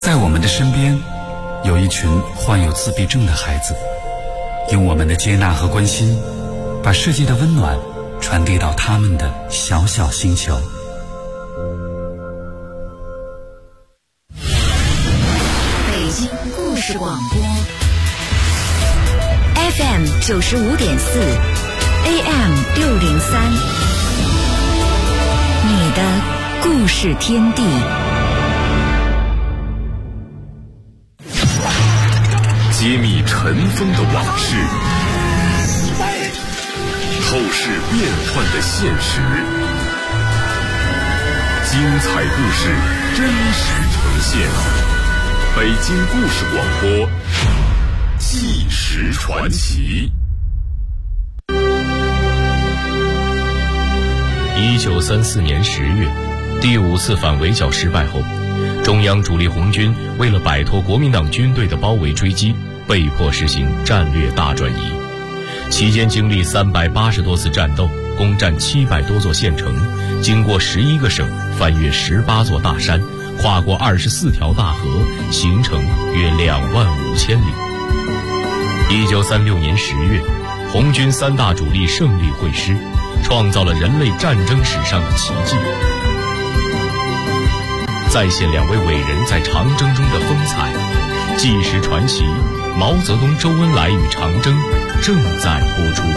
在我们的身边，有一群患有自闭症的孩子，用我们的接纳和关心，把世界的温暖传递到他们的小小星球。 北京故事广播 FM 95.4 AM 603，你的故事天地。 揭秘尘封的往事，透视变幻的现实，精彩故事真实呈现。北京故事广播，纪实传奇。 1934年10月，第5次反围剿失败后，中央主力红军为了摆脱国民党军队的包围追击，被迫实行战略大转移。期间经历380多次战斗，攻占700多座县城，经过11个省，翻越18座大山，跨过24条大河，行程约25000里。1936年10月，红军3大主力胜利会师，创造了人类战争史上的奇迹。再现2位伟人在长征中的风采，纪实传奇毛泽东、周恩来与长征正在播出。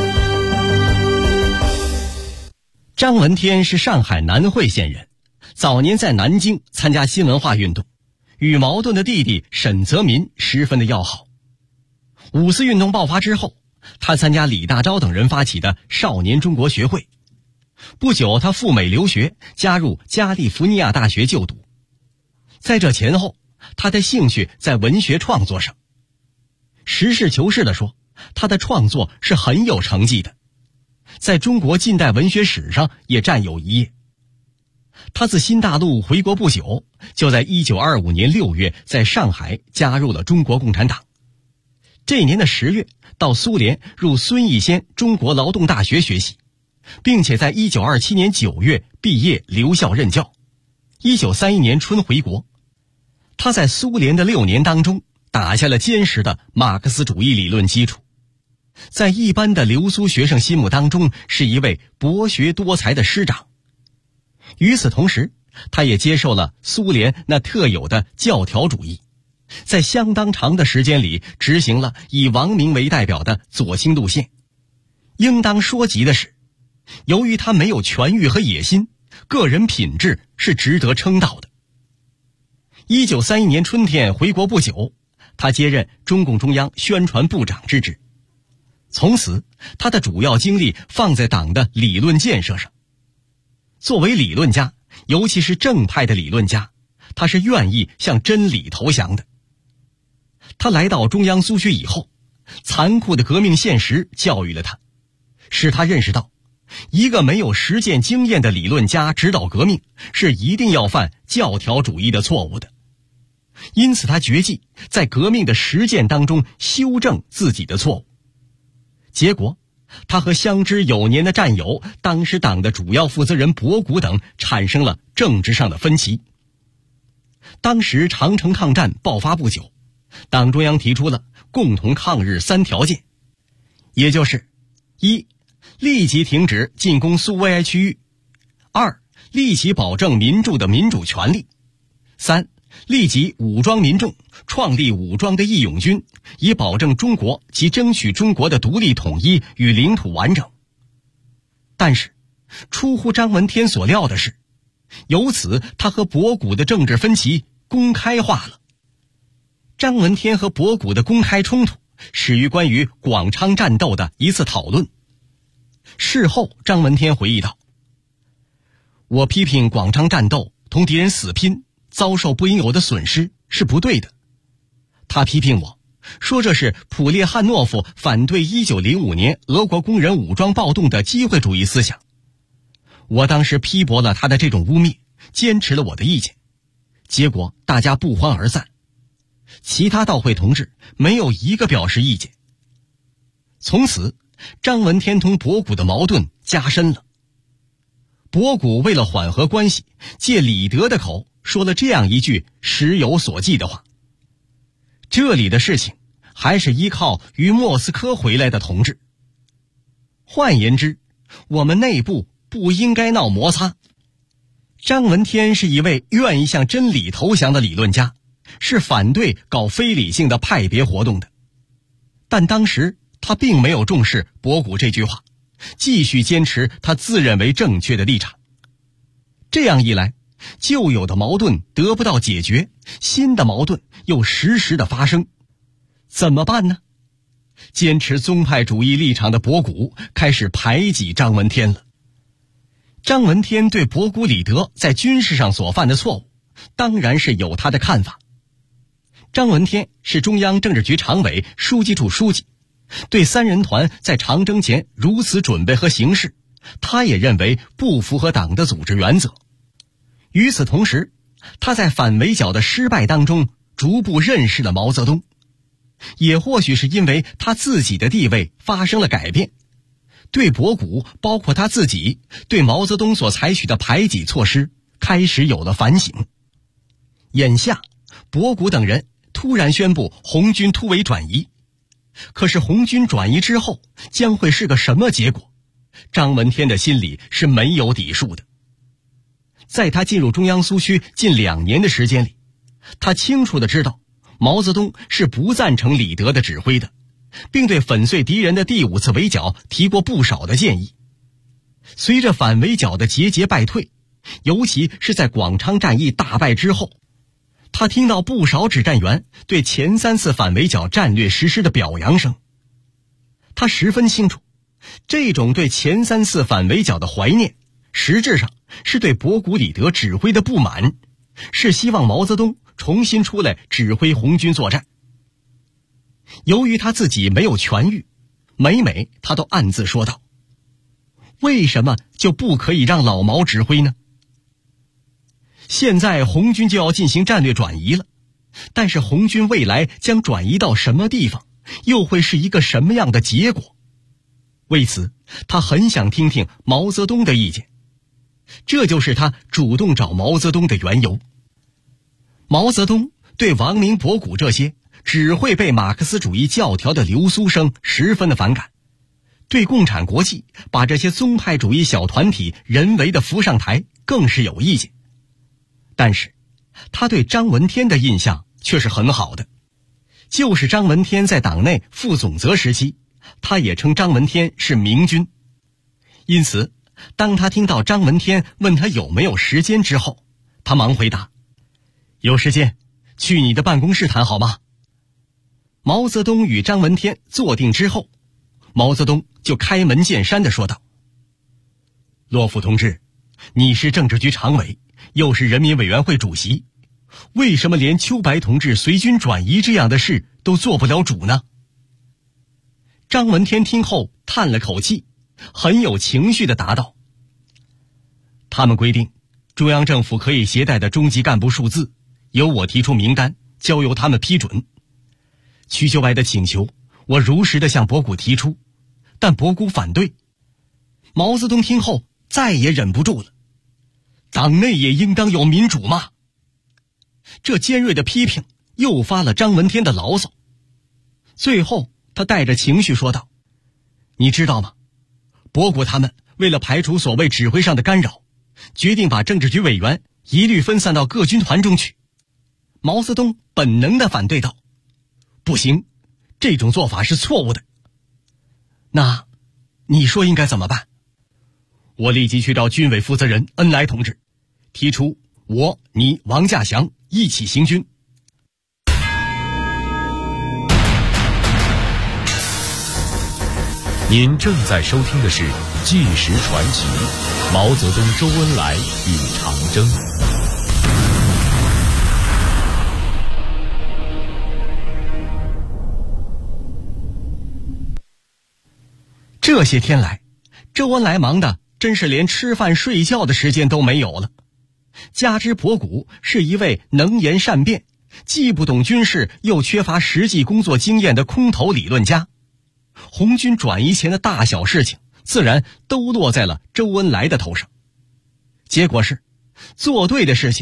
张闻天是上海南汇县人，早年在南京参加新文化运动，与茅盾的弟弟沈泽民十分的要好。五四运动爆发之后，他参加李大钊等人发起的少年中国学会。不久，他赴美留学，加入加利福尼亚大学就读。在这前后，他的兴趣在文学创作上。实事求是地说，他的创作是很有成绩的，在中国近代文学史上也占有一页。他自新大陆回国不久，就在1925年6月在上海加入了中国共产党。这年的10月，到苏联入孙逸仙中国劳动大学学习，并且在1927年9月毕业留校任教。1931年春回国。他在苏联的6年当中打下了坚实的马克思主义理论基础，在一般的留苏学生心目当中是一位博学多才的师长。与此同时，他也接受了苏联那特有的教条主义，在相当长的时间里执行了以王明为代表的左倾路线。应当说及的是，由于他没有权欲和野心，个人品质是值得称道的。1931年春天回国不久，他接任中共中央宣传部长之职。从此，他的主要精力放在党的理论建设上。作为理论家，尤其是正派的理论家，他是愿意向真理投降的。他来到中央苏学以后，残酷的革命现实教育了他，使他认识到，一个没有实践经验的理论家指导革命，是一定要犯教条主义的错误的。因此他决计在革命的实践当中修正自己的错误。结果，他和相知有年的战友，当时党的主要负责人博古等产生了政治上的分歧。当时长城抗战爆发不久，党中央提出了共同抗日3条件，也就是1. 立即停止进攻苏维埃区域； 2. 立即保证民众的民主权利； 3. 立即武装民众，创立武装的义勇军，以保证中国及争取中国的独立统一与领土完整。但是，出乎张闻天所料的是，由此他和博古的政治分歧公开化了。张闻天和博古的公开冲突始于关于广昌战斗的一次讨论。事后，张闻天回忆道：“我批评广昌战斗同敌人死拼，遭受不应有的损失是不对的。他批评我，说这是普列汉诺夫反对1905年俄国工人武装暴动的机会主义思想。我当时批驳了他的这种污蔑，坚持了我的意见，结果大家不欢而散。其他到会同志没有一个表示意见。从此，张闻天同博古的矛盾加深了。博古为了缓和关系，借李德的口说了这样一句时有所记的话：这里的事情还是依靠于莫斯科回来的同志。换言之，我们内部不应该闹摩擦。张闻天是一位愿意向真理投降的理论家，是反对搞非理性的派别活动的。但当时他并没有重视博古这句话，继续坚持他自认为正确的立场。这样一来，旧有的矛盾得不到解决，新的矛盾又时时的发生，怎么办呢？坚持宗派主义立场的博古开始排挤张闻天了。张闻天对博古李德在军事上所犯的错误，当然是有他的看法。张闻天是中央政治局常委、书记处书记，对三人团在长征前如此准备和行事，他也认为不符合党的组织原则。与此同时，他在反围剿的失败当中逐步认识了毛泽东，也或许是因为他自己的地位发生了改变，对博古包括他自己对毛泽东所采取的排挤措施开始有了反省。眼下博古等人突然宣布红军突围转移，可是红军转移之后将会是个什么结果，张闻天的心里是没有底数的。在他进入中央苏区近2年的时间里，他清楚地知道毛泽东是不赞成李德的指挥的，并对粉碎敌人的第5次围剿提过不少的建议。随着反围剿的节节败退，尤其是在广昌战役大败之后，他听到不少指战员对前3次反围剿战略实施的表扬声。他十分清楚，这种对前3次反围剿的怀念，实质上是对博古李德指挥的不满，是希望毛泽东重新出来指挥红军作战。由于他自己没有痊愈，每每他都暗自说道：为什么就不可以让老毛指挥呢？现在红军就要进行战略转移了，但是红军未来将转移到什么地方，又会是一个什么样的结果？为此，他很想听听毛泽东的意见，这就是他主动找毛泽东的缘由。毛泽东对王明、博古这些只会背马克思主义教条的流苏生十分的反感，对共产国际把这些宗派主义小团体人为的扶上台更是有意见。但是他对张闻天的印象却是很好的，就是张闻天在党内副总责时期，他也称张闻天是明君。因此当他听到张闻天问他有没有时间之后，他忙回答：有时间，去你的办公室谈好吗？毛泽东与张闻天坐定之后，毛泽东就开门见山地说道：骆甫同志，你是政治局常委，又是人民委员会主席，为什么连秋白同志随军转移这样的事都做不了主呢？张闻天听后叹了口气，很有情绪地答道：他们规定中央政府可以携带的中级干部数字由我提出名单，交由他们批准。瞿秋白的请求我如实地向博古提出，但博古反对。毛泽东听后再也忍不住了：党内也应当有民主嘛。这尖锐的批评诱发了张闻天的牢骚，最后他带着情绪说道：你知道吗？博古他们为了排除所谓指挥上的干扰，决定把政治局委员一律分散到各军团中去。毛泽东本能地反对道：不行，这种做法是错误的。那你说应该怎么办？我立即去找军委负责人恩来同志，提出我、你、王稼祥一起行军。 您正在收听的是《纪实传奇》，毛泽东、周恩来与长征。 这些天来，周恩来忙的真是连吃饭睡觉的时间都没有了。加之博古是一位能言善辩，既不懂军事又缺乏实际工作经验的空头理论家，红军转移前的大小事情自然都落在了周恩来的头上。结果是，做对的事情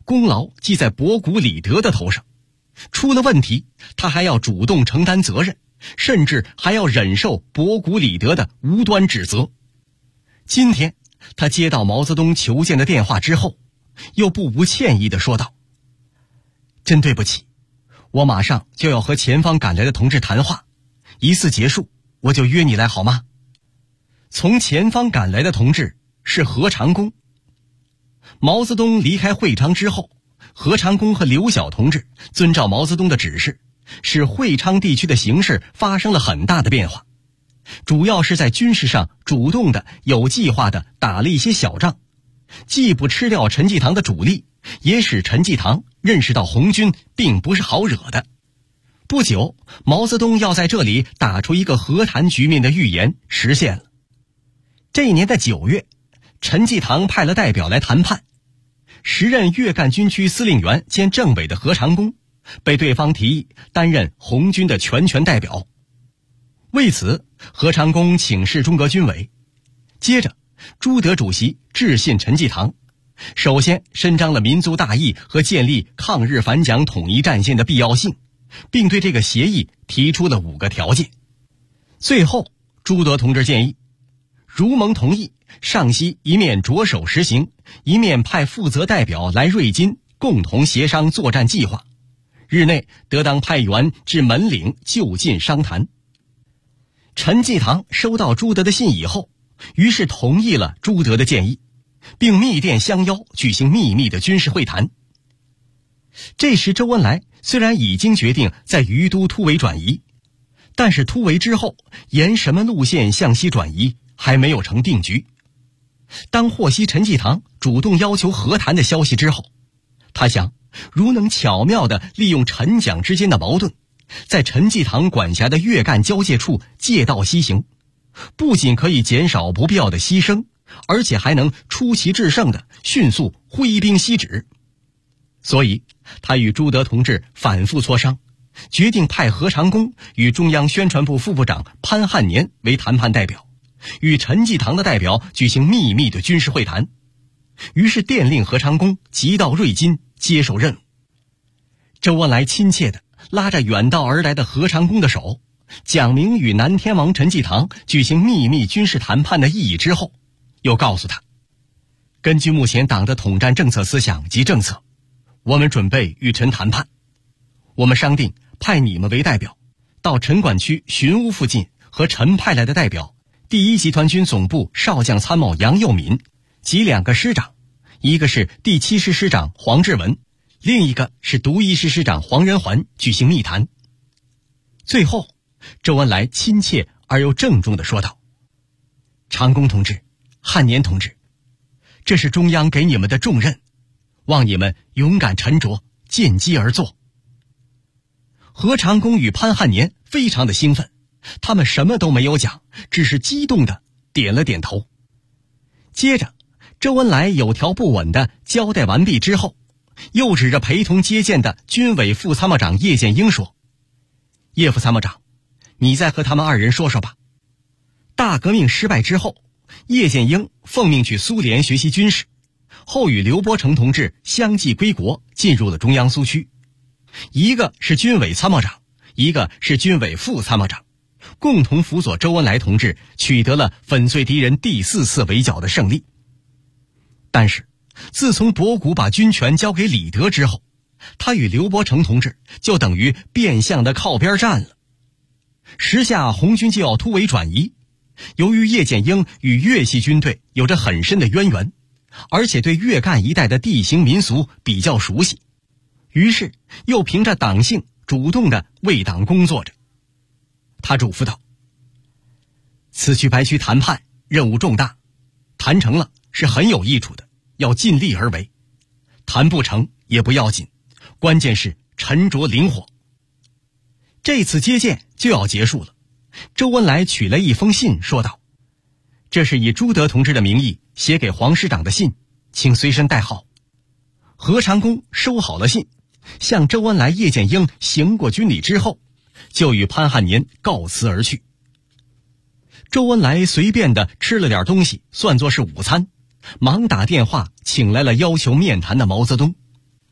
功劳记在博古李德的头上，出了问题他还要主动承担责任，甚至还要忍受博古李德的无端指责。今天他接到毛泽东求见的电话之后，又不无歉意地说道：真对不起，我马上就要和前方赶来的同志谈话，一次结束我就约你来好吗？从前方赶来的同志是何长工。毛泽东离开会昌之后，何长工和刘晓同志遵照毛泽东的指示，使会昌地区的形势发生了很大的变化，主要是在军事上主动的、有计划的打了一些小仗，既不吃掉陈济棠的主力，也使陈济棠认识到红军并不是好惹的。不久，毛泽东要在这里打出一个和谈局面的预言实现了。这一年的9月，陈济棠派了代表来谈判，时任粤赣军区司令员兼政委的何长工被对方提议担任红军的全权代表。为此，何长工请示中革军委。接着，朱德主席致信陈济棠，首先伸张了民族大义和建立抗日反蒋统一战线的必要性，并对这个协议提出了5个条件。最后，朱德同志建议，如蒙同意，上西一面着手实行，一面派负责代表来瑞金共同协商作战计划，日内得当派员至门岭就近商谈。陈济棠收到朱德的信以后，于是同意了朱德的建议，并密电相邀举行秘密的军事会谈。这时周恩来虽然已经决定在余都突围转移，但是突围之后沿什么路线向西转移还没有成定局。当获悉陈济棠主动要求和谈的消息之后，他想，如能巧妙地利用陈蒋之间的矛盾，在陈济棠管辖的粤赣交界处借道西行，不仅可以减少不必要的牺牲，而且还能出奇制胜地迅速挥兵西止。所以他与朱德同志反复磋商，决定派何长工与中央宣传部副部长潘汉年为谈判代表，与陈济棠的代表举行秘密的军事会谈。于是电令何长工急到瑞金接受任务。周恩来亲切地拉着远道而来的何长工的手，讲明与南天王陈济棠举行秘密军事谈判的意义之后，又告诉他，根据目前党的统战政策思想及政策，我们准备与陈谈判。我们商定派你们为代表，到陈管区寻乌附近和陈派来的代表第1集团军总部少将参谋杨佑敏及2个师长，一个是第7师师长黄志文，另一个是独1师师长黄仁环举行密谈。最后，周恩来亲切而又郑重地说道：长工同志、汉年同志，这是中央给你们的重任，望你们勇敢沉着，见机而作。何长工与潘汉年非常的兴奋，他们什么都没有讲，只是激动地点了点头。接着，周恩来有条不紊地交代完毕之后，又指着陪同接见的军委副参谋长叶剑英说：叶副参谋长，你再和他们2人说说吧。大革命失败之后，叶剑英奉命去苏联学习军事，后与刘伯承同志相继归国，进入了中央苏区。一个是军委参谋长，一个是军委副参谋长，共同辅佐周恩来同志取得了粉碎敌人第4次围剿的胜利。但是自从博古把军权交给李德之后，他与刘伯承同志就等于变相的靠边站了。时下红军就要突围转移，由于叶剑英与粤系军队有着很深的渊源，而且对粤赣一带的地形民俗比较熟悉，于是又凭着党性主动地为党工作着。他嘱咐道：此去白区谈判任务重大，谈成了是很有益处的，要尽力而为，谈不成也不要紧，关键是沉着灵活。这次接见就要结束了，周恩来取了一封信说道：这是以朱德同志的名义写给黄师长的信，请随身带好。何长工收好了信，向周恩来、叶剑英行过军礼之后，就与潘汉年告辞而去。周恩来随便地吃了点东西，算作是午餐，忙打电话请来了要求面谈的毛泽东。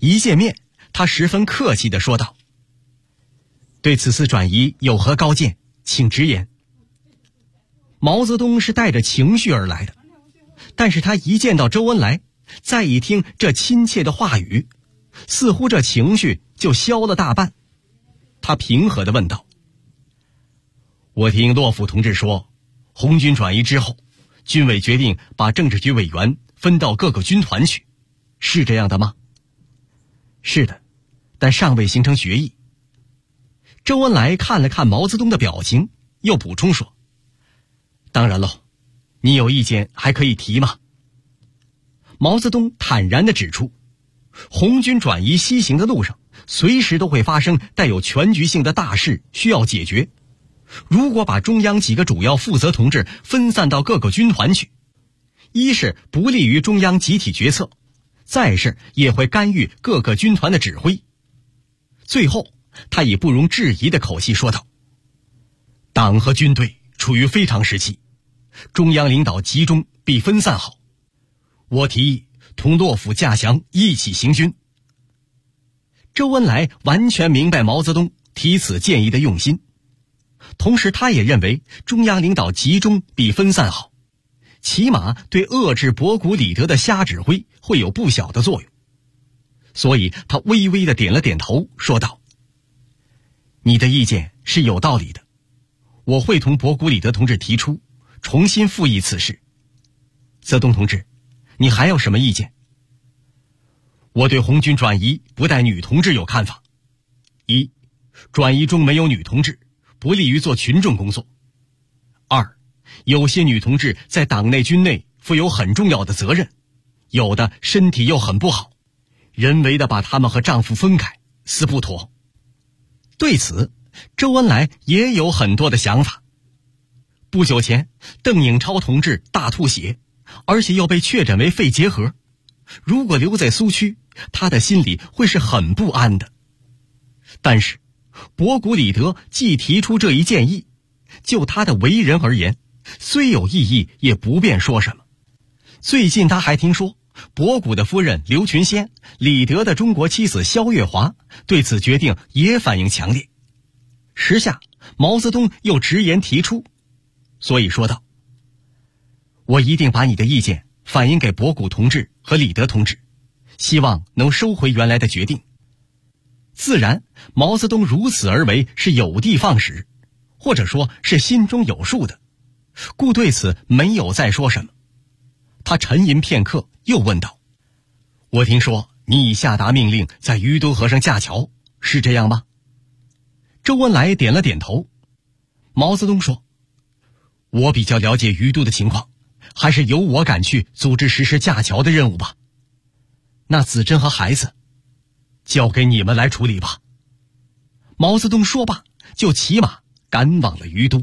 一见面，他十分客气地说道：“对此次转移有何高见，请直言。”毛泽东是带着情绪而来的，但是他一见到周恩来，再一听这亲切的话语，似乎这情绪就消了大半。他平和地问道：“我听洛甫同志说，红军转移之后，军委决定把政治局委员分到各个军团去，是这样的吗？”“是的，但尚未形成决议。”周恩来看了看毛泽东的表情，又补充说：“当然喽，你有意见还可以提嘛。”毛泽东坦然地指出，红军转移西行的路上，随时都会发生带有全局性的大事需要解决。如果把中央几个主要负责同志分散到各个军团去，一是不利于中央集体决策，再是也会干预各个军团的指挥。最后，他以不容置疑的口气说道：“党和军队处于非常时期，中央领导集中必分散好。我提议同洛甫、稼祥一起行军。”周恩来完全明白毛泽东提此建议的用心，同时他也认为中央领导集中比分散好，起码对遏制博古李德的瞎指挥会有不小的作用。所以他微微地点了点头，说道：“你的意见是有道理的，我会同博古李德同志提出重新复议此事。泽东同志，你还有什么意见？”“我对红军转移不带女同志有看法。一，转移中没有女同志，不利于做群众工作。二，有些女同志在党内军内负有很重要的责任，有的身体又很不好，人为的把她们和丈夫分开，似不妥。”对此，周恩来也有很多的想法。不久前，邓颖超同志大吐血，而且又被确诊为肺结核，如果留在苏区，他的心里会是很不安的。但是博古李德既提出这一建议，就他的为人而言，虽有异议也不便说什么。最近他还听说博古的夫人刘群仙、李德的中国妻子萧月华对此决定也反应强烈。时下毛泽东又直言提出，所以说道：“我一定把你的意见反映给博古同志和李德同志，希望能收回原来的决定。”自然，毛泽东如此而为是有的放矢，或者说是心中有数的，故对此没有再说什么。他沉吟片刻，又问道：“我听说你已下达命令在于都河上架桥，是这样吗？”周恩来点了点头。毛泽东说：“我比较了解于都的情况，还是由我赶去组织实施架桥的任务吧。那子珍和孩子，交给你们来处理吧。”毛泽东说罢，就骑马赶往了于都。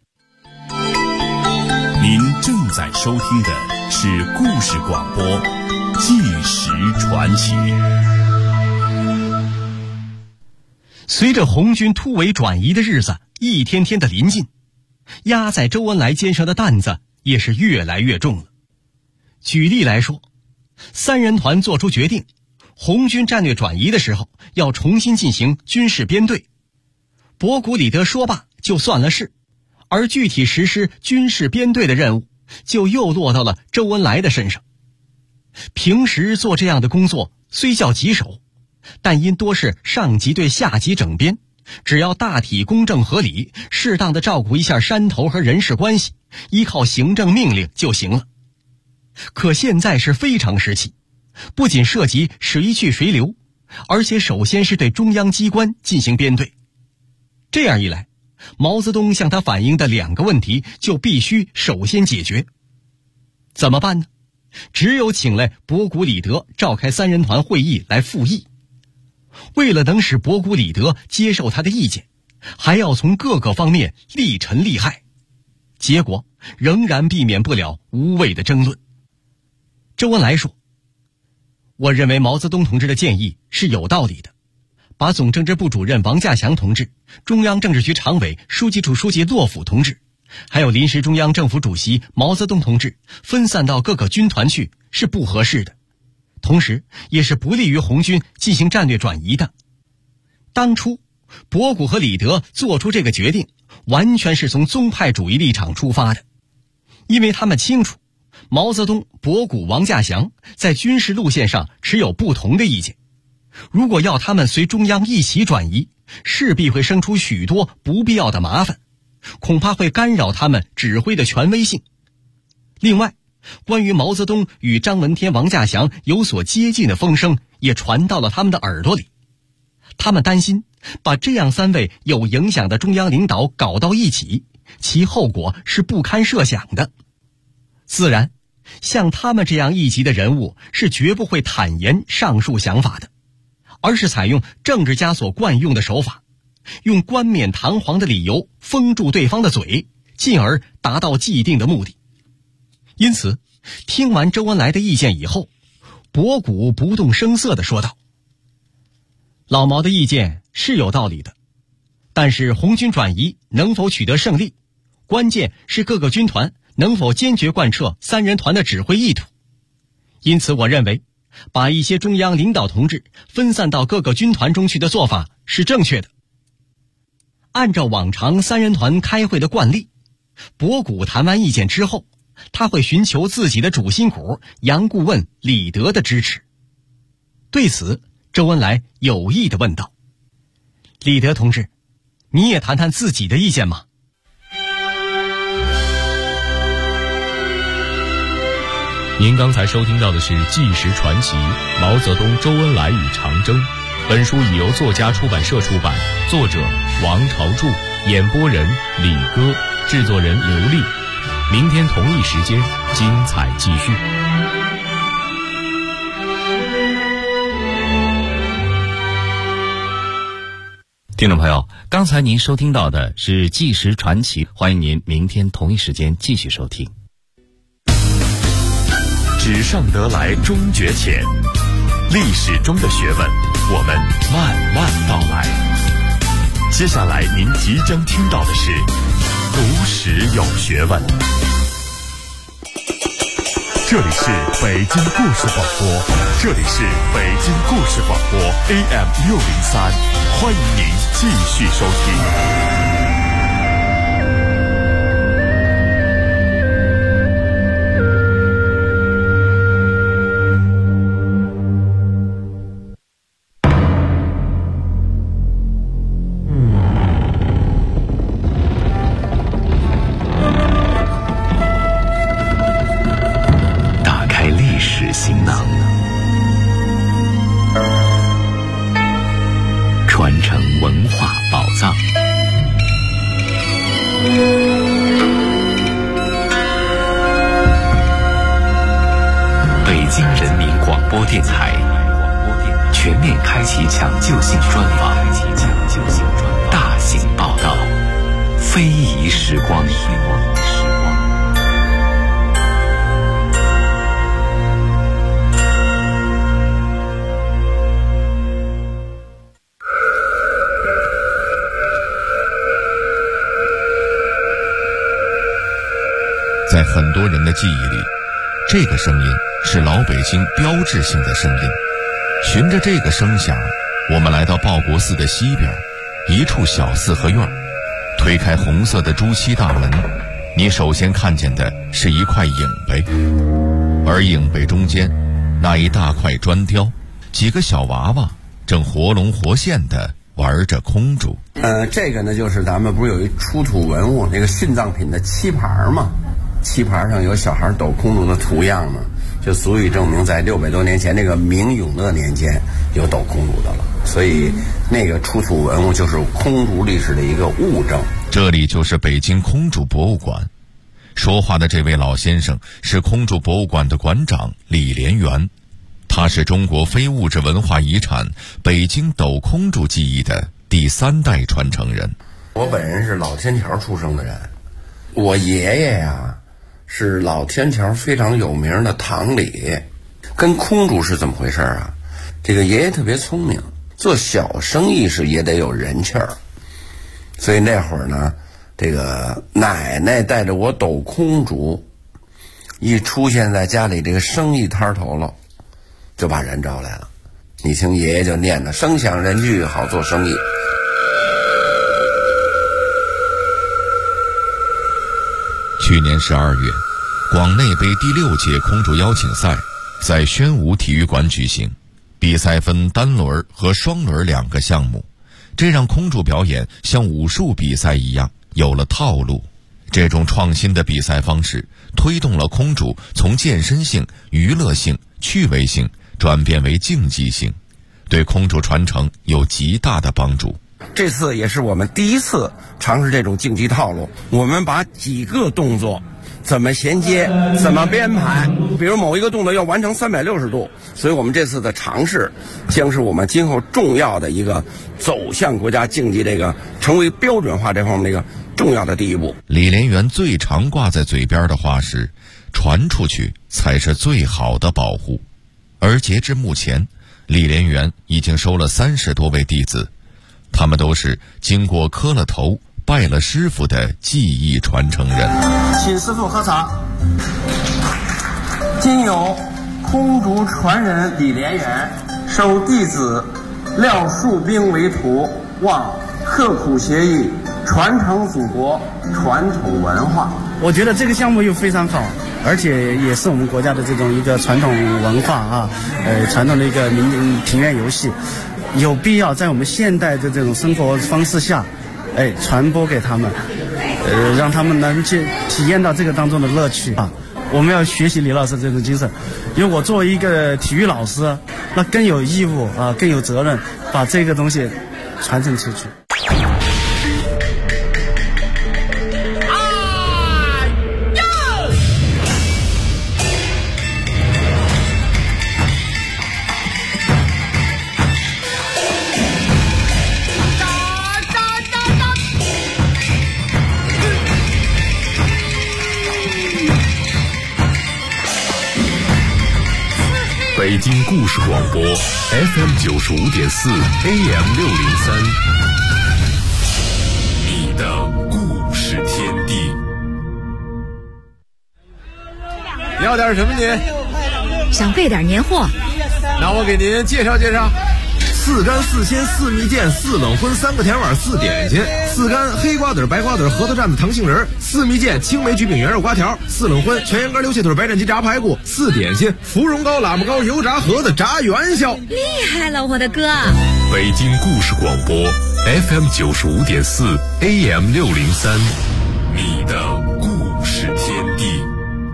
您正在收听的是故事广播《纪实传奇》。 随着红军突围转移的日子一天天的临近，压在周恩来肩上的担子也是越来越重了。举例来说，三人团做出决定，红军战略转移的时候要重新进行军事编队。博古李德说罢就算了事，而具体实施军事编队的任务就又落到了周恩来的身上。平时做这样的工作虽叫棘手，但因多是上级对下级整编，只要大体公正合理，适当的照顾一下山头和人事关系，依靠行政命令就行了。可现在是非常时期，不仅涉及谁去谁留，而且首先是对中央机关进行编队。这样一来，毛泽东向他反映的两个问题就必须首先解决。怎么办呢？只有请来博古李德召开三人团会议来复议。为了能使博古李德接受他的意见，还要从各个方面力陈利害，结果仍然避免不了无谓的争论。周恩来说：“我认为毛泽东同志的建议是有道理的，把总政治部主任王稼祥同志、中央政治局常委、书记处书记骆甫同志，还有临时中央政府主席毛泽东同志分散到各个军团去是不合适的， 同时也是不利于红军进行战略转移的。当初博古和李德做出这个决定，完全是从宗派主义立场出发的，因为他们清楚毛泽东、博古、王稼祥在军事路线上持有不同的意见，如果要他们随中央一起转移，势必会生出许多不必要的麻烦，恐怕会干扰他们指挥的权威性。另外，关于毛泽东与张闻天、王稼祥有所接近的风声也传到了他们的耳朵里，他们担心把这样3位有影响的中央领导搞到一起，其后果是不堪设想的。自然，像他们这样一级的人物是绝不会坦言上述想法的，而是采用政治家所惯用的手法，用冠冕堂皇的理由封住对方的嘴，进而达到既定的目的。因此，听完周恩来的意见以后，博古不动声色地说道：老毛的意见是有道理的，但是红军转移能否取得胜利，关键是各个军团能否坚决贯彻3人团的指挥意图。因此我认为，把一些中央领导同志分散到各个军团中去的做法是正确的。按照往常3人团开会的惯例，博古谈完意见之后，他会寻求自己的主心骨杨顾问、李德的支持。对此，周恩来有意地问道：李德同志，你也谈谈自己的意见吗？ 您刚才收听到的是《纪实传奇：毛泽东、周恩来与长征》。本书已由作家出版社出版，作者王朝柱，演播人李戈，制作人刘丽。明天同一时间，精彩继续。 听众朋友，刚才您收听到的是《纪实传奇》，欢迎您明天同一时间继续收听。 纸上得来终觉浅，历史中的学问，我们慢慢道来。接下来您即将听到的是读史有学问。这里是北京故事广播，这里是北京故事广播 AM603，欢迎您继续收听。 行囊，传承文化宝藏。北京人民广播电台全面开启抢救性专访，大型报道，非遗时光。 在很多人的记忆里，这个声音是老北京标志性的声音。循着这个声响，我们来到报国寺的西边一处小四合院，推开红色的朱漆大门，你首先看见的是一块影碑，而影碑中间那一大块砖雕，几个小娃娃正活龙活现地玩着空竹。 这个呢，就是咱们不是有一出土文物那个殉葬品的漆盘吗？漆盘上有小孩抖空竹的图样呢，就足以证明在600多年前那个明永乐年间有抖空竹的了。所以那个出土文物就是空竹历史的一个物证。 这里就是北京空竹博物馆。说话的这位老先生是空竹博物馆的馆长李连元，他是中国非物质文化遗产北京抖空竹技艺的第3代传承人。 我本人是老天桥出生的人，我爷爷呀是老天桥非常有名的堂里。跟空竹是怎么回事啊？这个爷爷特别聪明，做小生意是也得有人气儿，所以那会儿呢，这个奶奶带着我抖空竹，一出现在家里这个生意摊头了， 就把人招来了。你听爷爷就念的声响人聚，好做生意。 去年12月，广内杯第6届空竹邀请赛在宣武体育馆举行，比赛分单轮和双轮2个项目，这让空竹表演像武术比赛一样有了套路。这种创新的比赛方式推动了空竹从健身性、娱乐性、趣味性转变为竞技性，对空竹传承有极大的帮助。 这次也是我们第一次尝试这种竞技套路，我们把几个动作怎么衔接，怎么编排，比如某一个动作要完成360度，所以我们这次的尝试将是我们今后重要的一个走向国家竞技这个成为标准化这方面的一个重要的第一步。 李连元最常挂在嘴边的话是，传出去才是最好的保护。而截至目前，李连元已经收了30多位弟子，他们都是经过磕了头拜了师傅的技艺传承人。 请师傅喝茶。今有空竹传人李连元收弟子廖树兵为徒，望刻苦学艺，传承祖国传统文化。 我觉得这个项目又非常好，而且也是我们国家的这种一个传统文化啊，传统的一个庭院游戏，有必要在我们现代的这种生活方式下，传播给他们，让他们能去体验到这个当中的乐趣啊。我们要学习李老师这种精神，因为我作为一个体育老师，那更有义务啊，更有责任把这个东西传承出去。 北京故事广播 FM 95.4 AM 603，你的故事天地。 要点什么您？ 想备点年货。 那我给您介绍介绍。4干4鲜4蜜饯4冷荤3个甜碗4点心，4干黑瓜子白瓜子核桃蘸子糖杏仁，4蜜饯青梅橘饼圆肉瓜条，4冷荤全羊肝溜蟹腿白斩鸡炸排骨，4点心芙蓉糕喇嘛糕油炸盒子炸元宵。 厉害了，我的哥！ 北京故事广播 FM 95.4 AM 603，你的故事天地。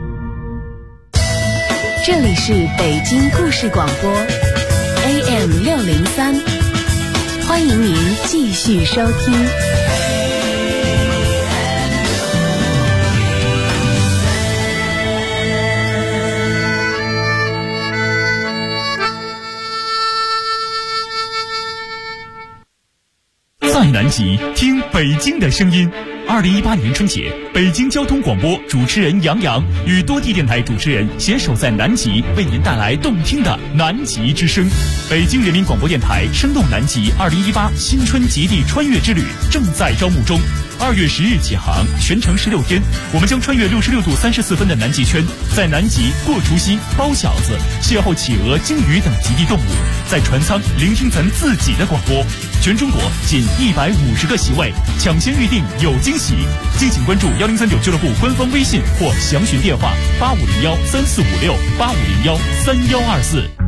这里是北京故事广播AM 603，欢迎您继续收听。 在南极听北京的声音。2018年春节，北京交通广播主持人杨洋与多地电台主持人携手在南极，为您带来动听的南极之声。北京人民广播电台生动南极2018新春极地穿越之旅正在招募中。2月10日起航，全程16天，我们将穿越66度34分的南极圈，在南极过除夕、包饺子，邂逅企鹅、鲸鱼等极地动物，在船舱聆听咱自己的广播。全中国仅150个席位，抢先预定有惊喜。敬请关注1039俱乐部官方微信或详询电话8501345685013124。